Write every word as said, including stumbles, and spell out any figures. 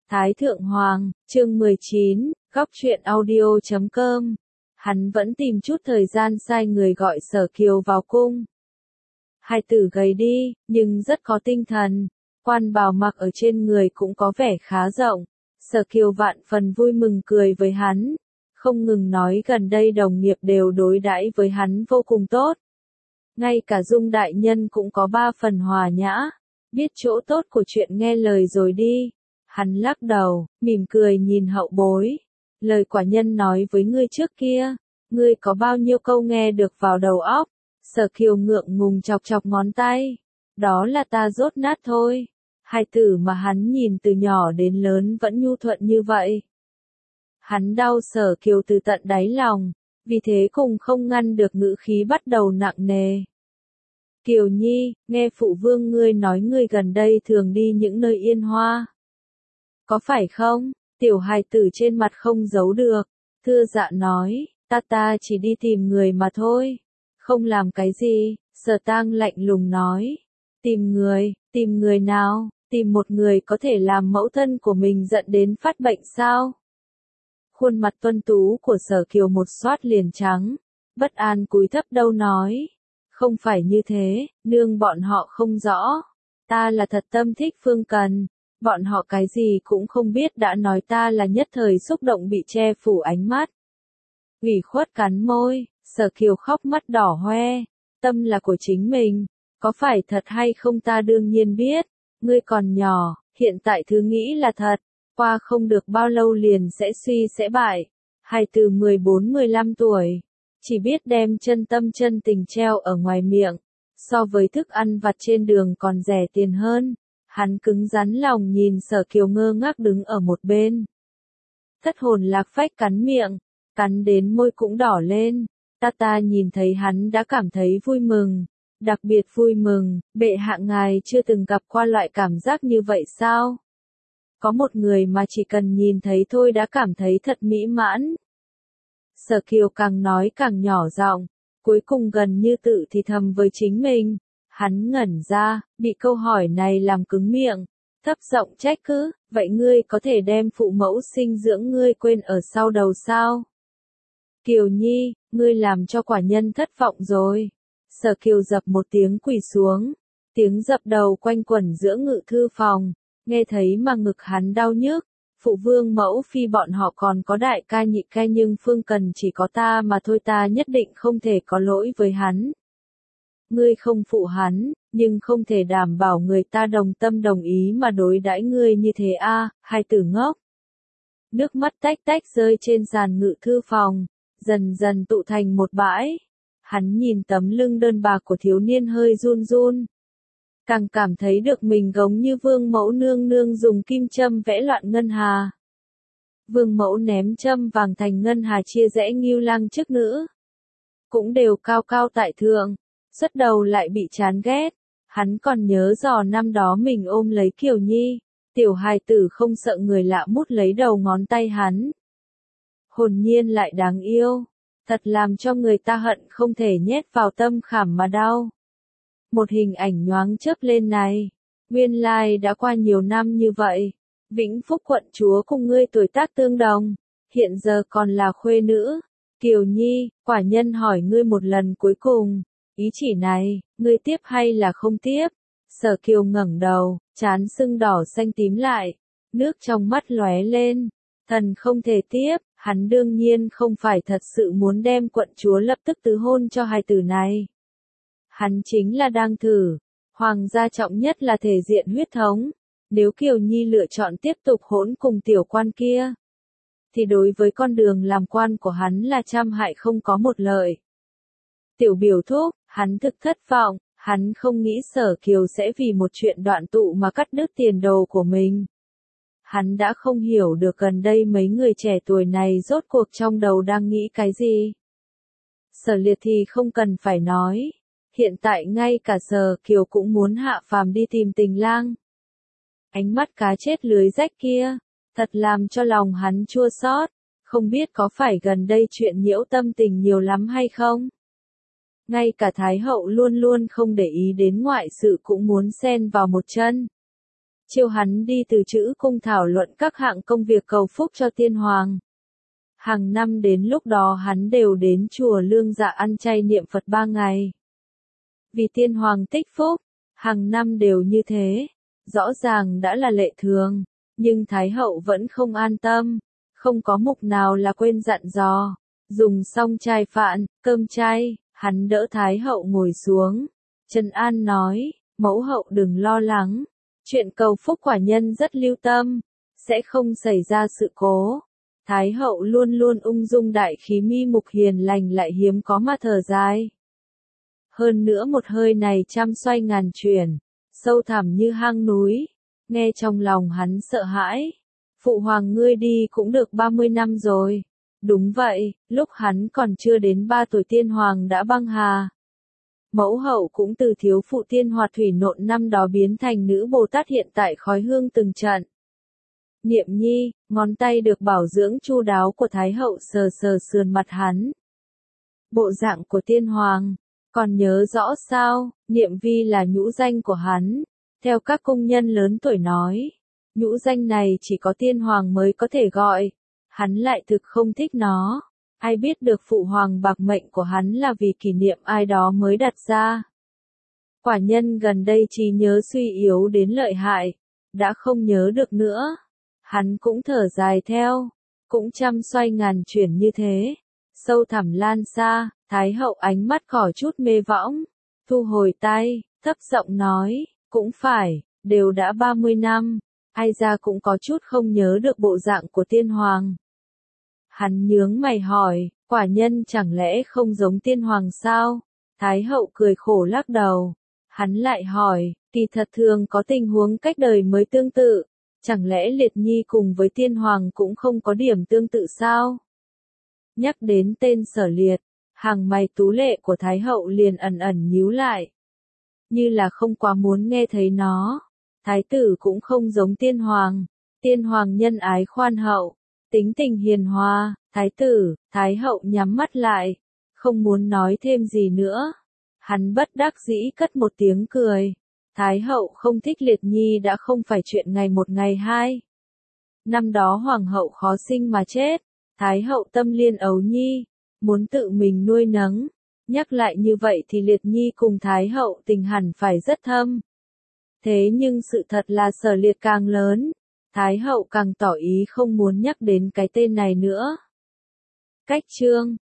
Thái Thượng Hoàng, chương mười chín, góc truyện audio chấm com. Hắn vẫn tìm chút thời gian sai người gọi Sở Kiều vào cung. Hai tử gầy đi, nhưng rất có tinh thần. Quan bào mặc ở trên người cũng có vẻ khá rộng. Sở Kiều vạn phần vui mừng cười với hắn. Không ngừng nói gần đây đồng nghiệp đều đối đãi với hắn vô cùng tốt. Ngay cả Dung đại nhân cũng có ba phần hòa nhã. Biết chỗ tốt của chuyện nghe lời rồi đi. Hắn lắc đầu, mỉm cười nhìn hậu bối. Lời quả nhân nói với ngươi trước kia, ngươi có bao nhiêu câu nghe được vào đầu óc? Sở Kiều ngượng ngùng chọc chọc ngón tay. Đó là ta dốt nát thôi. Hai tử mà hắn nhìn từ nhỏ đến lớn vẫn nhu thuận như vậy. Hắn đau Sở Kiều từ tận đáy lòng, vì thế cùng không ngăn được ngữ khí bắt đầu nặng nề. Kiều Nhi, nghe phụ vương ngươi nói ngươi gần đây thường đi những nơi yên hoa. Có phải không? Tiểu hài tử trên mặt không giấu được. Thưa dạ nói, ta ta chỉ đi tìm người mà thôi. Không làm cái gì, Sở Tang lạnh lùng nói. Tìm người, tìm người nào, tìm một người có thể làm mẫu thân của mình giận đến phát bệnh sao? Khuôn mặt tuân tú của Sở Kiều một xoát liền trắng, bất an cúi thấp đầu nói. Không phải như thế, nương bọn họ không rõ. Ta là thật tâm thích Phương Cần. Bọn họ cái gì cũng không biết đã nói ta là nhất thời xúc động bị che phủ ánh mắt. Ủy khuất cắn môi, Sở Kiều khóc mắt đỏ hoe. Tâm là của chính mình, có phải thật hay không ta đương nhiên biết. Ngươi còn nhỏ, hiện tại thứ nghĩ là thật, qua không được bao lâu liền sẽ suy sẽ bại. Hai từ mười bốn mười lăm tuổi, chỉ biết đem chân tâm chân tình treo ở ngoài miệng, so với thức ăn vặt trên đường còn rẻ tiền hơn. Hắn cứng rắn lòng nhìn Sở Kiều ngơ ngác đứng ở một bên. Thất hồn lạc phách cắn miệng, cắn đến môi cũng đỏ lên. Ta ta nhìn thấy hắn đã cảm thấy vui mừng, đặc biệt vui mừng, bệ hạ ngài chưa từng gặp qua loại cảm giác như vậy sao? Có một người mà chỉ cần nhìn thấy thôi đã cảm thấy thật mỹ mãn. Sở Kiều càng nói càng nhỏ giọng, cuối cùng gần như tự thì thầm với chính mình. Hắn ngẩn ra, bị câu hỏi này làm cứng miệng, thấp giọng trách cứ, vậy ngươi có thể đem phụ mẫu sinh dưỡng ngươi quên ở sau đầu sao? Kiều Nhi, ngươi làm cho quả nhân thất vọng rồi. Sở Kiều dập một tiếng quỳ xuống, tiếng dập đầu quanh quẩn giữa ngự thư phòng, nghe thấy mà ngực hắn đau nhức. Phụ vương mẫu phi bọn họ còn có đại ca nhị ca nhưng Phương Cần chỉ có ta mà thôi, ta nhất định không thể có lỗi với hắn. Ngươi không phụ hắn, nhưng không thể đảm bảo người ta đồng tâm đồng ý mà đối đãi ngươi như thế a, à, hai tử ngốc. Nước mắt tách tách rơi trên sàn ngự thư phòng, dần dần tụ thành một bãi. Hắn nhìn tấm lưng đơn bạc của thiếu niên hơi run run. Càng cảm thấy được mình giống như vương mẫu nương nương dùng kim châm vẽ loạn ngân hà. Vương mẫu ném châm vàng thành ngân hà chia rẽ Ngưu Lang chức nữ. Cũng đều cao cao tại thượng. Xuất đầu lại bị chán ghét. Hắn còn nhớ dò năm đó mình ôm lấy Kiều Nhi, tiểu hài tử không sợ người lạ mút lấy đầu ngón tay hắn. Hồn nhiên lại đáng yêu, thật làm cho người ta hận không thể nhét vào tâm khảm mà đau. Một hình ảnh nhoáng chớp lên này, nguyên lai đã qua nhiều năm như vậy. Vĩnh Phúc quận chúa cùng ngươi tuổi tác tương đồng, hiện giờ còn là khuê nữ. Kiều Nhi, quả nhân hỏi ngươi một lần cuối cùng. Ý chỉ này, ngươi tiếp hay là không tiếp? Sở Kiều ngẩng đầu, trán sưng đỏ xanh tím lại, nước trong mắt lóe lên. Thần không thể tiếp, hắn đương nhiên không phải thật sự muốn đem quận chúa lập tức tứ hôn cho hai tử này. Hắn chính là đang thử, hoàng gia trọng nhất là thể diện huyết thống. Nếu Kiều Nhi lựa chọn tiếp tục hỗn cùng tiểu quan kia, thì đối với con đường làm quan của hắn là trăm hại không có một lợi. Tiểu biểu thúc, hắn thực thất vọng, hắn không nghĩ Sở Kiều sẽ vì một chuyện đoạn tụ mà cắt đứt tiền đồ của mình. Hắn đã không hiểu được gần đây mấy người trẻ tuổi này rốt cuộc trong đầu đang nghĩ cái gì. Sở Liệt thì không cần phải nói, hiện tại ngay cả Sở Kiều cũng muốn hạ phàm đi tìm Tình Lang. Ánh mắt cá chết lưới rách kia, thật làm cho lòng hắn chua xót, không biết có phải gần đây chuyện nhiễu tâm tình nhiều lắm hay không? Ngay cả Thái hậu luôn luôn không để ý đến ngoại sự cũng muốn xen vào một chân. chiêu hắn đi từ chữ cung thảo luận các hạng công việc cầu phúc cho tiên hoàng. Hàng năm đến lúc đó hắn đều đến chùa Lương Dạ ăn chay niệm Phật ba ngày. Vì tiên hoàng tích phúc, hàng năm đều như thế, rõ ràng đã là lệ thường, nhưng Thái hậu vẫn không an tâm, không có mục nào là quên dặn dò. Dùng xong chay phạn, cơm chay, hắn đỡ Thái hậu ngồi xuống, trấn an nói, mẫu hậu đừng lo lắng, chuyện cầu phúc quả nhân rất lưu tâm, sẽ không xảy ra sự cố. Thái hậu luôn luôn ung dung đại khí, mi mục hiền lành lại hiếm có mà thở dài. Hơn nữa một hơi này trăm xoay ngàn chuyển, sâu thẳm như hang núi, nghe trong lòng hắn sợ hãi. Phụ hoàng ngươi đi cũng được ba mươi năm rồi. Đúng vậy, lúc hắn còn chưa đến ba tuổi tiên hoàng đã băng hà. Mẫu hậu cũng từ thiếu phụ tiên hòa thủy nộn năm đó biến thành nữ Bồ Tát hiện tại khói hương từng trận. Niệm nhi, ngón tay được bảo dưỡng chu đáo của Thái hậu sờ sờ sườn mặt hắn. Bộ dạng của tiên hoàng, còn nhớ rõ sao? Niệm vi là nhũ danh của hắn. Theo các cung nhân lớn tuổi nói, nhũ danh này chỉ có tiên hoàng mới có thể gọi. Hắn lại thực không thích nó. Ai biết được phụ hoàng bạc mệnh của hắn là vì kỷ niệm ai đó mới đặt ra. Quả nhân gần đây trí nhớ suy yếu đến lợi hại, đã không nhớ được nữa. Hắn cũng thở dài theo, cũng trăm xoay ngàn chuyển như thế. Sâu thẳm lan xa, Thái hậu ánh mắt có chút mê võng, thu hồi tay, thấp giọng nói, cũng phải, đều đã ba mươi năm, ai ra cũng có chút không nhớ được bộ dạng của tiên hoàng. Hắn nhướng mày hỏi, quả nhân chẳng lẽ không giống tiên hoàng sao? Thái hậu cười khổ lắc đầu. Hắn lại hỏi, kỳ thật thường có tình huống cách đời mới tương tự, chẳng lẽ Liệt Nhi cùng với tiên hoàng cũng không có điểm tương tự sao? Nhắc đến tên Sở Liệt, hàng mày tú lệ của Thái hậu liền ẩn ẩn nhíu lại. Như là không quá muốn nghe thấy nó. Thái tử cũng không giống tiên hoàng. Tiên hoàng nhân ái khoan hậu, tính tình hiền hòa. Thái tử, Thái hậu nhắm mắt lại, không muốn nói thêm gì nữa. Hắn bất đắc dĩ cất một tiếng cười. Thái hậu không thích Liệt Nhi đã không phải chuyện ngày một ngày hai. Năm đó hoàng hậu khó sinh mà chết, Thái hậu tâm liên ấu nhi, muốn tự mình nuôi nấng. Nhắc lại như vậy thì Liệt Nhi cùng Thái hậu tình hẳn phải rất thâm. Thế nhưng sự thật là Sở Liệt càng lớn, Thái hậu càng tỏ ý không muốn nhắc đến cái tên này nữa. Cách chương